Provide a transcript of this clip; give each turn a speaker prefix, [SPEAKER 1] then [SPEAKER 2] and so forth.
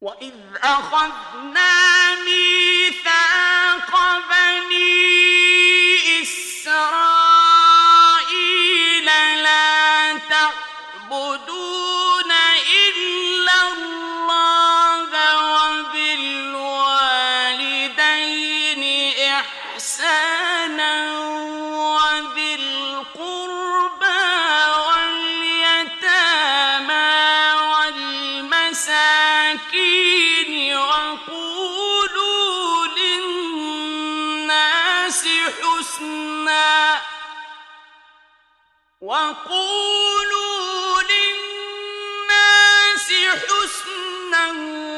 [SPEAKER 1] وَإِذْ أَخَذْنَا مِيثَاقَ بَنِي إِسْرَائِيلَ لَا تَعْبُدُونَ إِلَّا اللَّهَ وَبِالْوَالِدَيْنِ إِحْسَانًا وَذِي الْقُرْبَى وَالْيَتَامَى وَالْمَسَاكِينِ وَقُولُوا لِلنَّاسِ حُسْنًا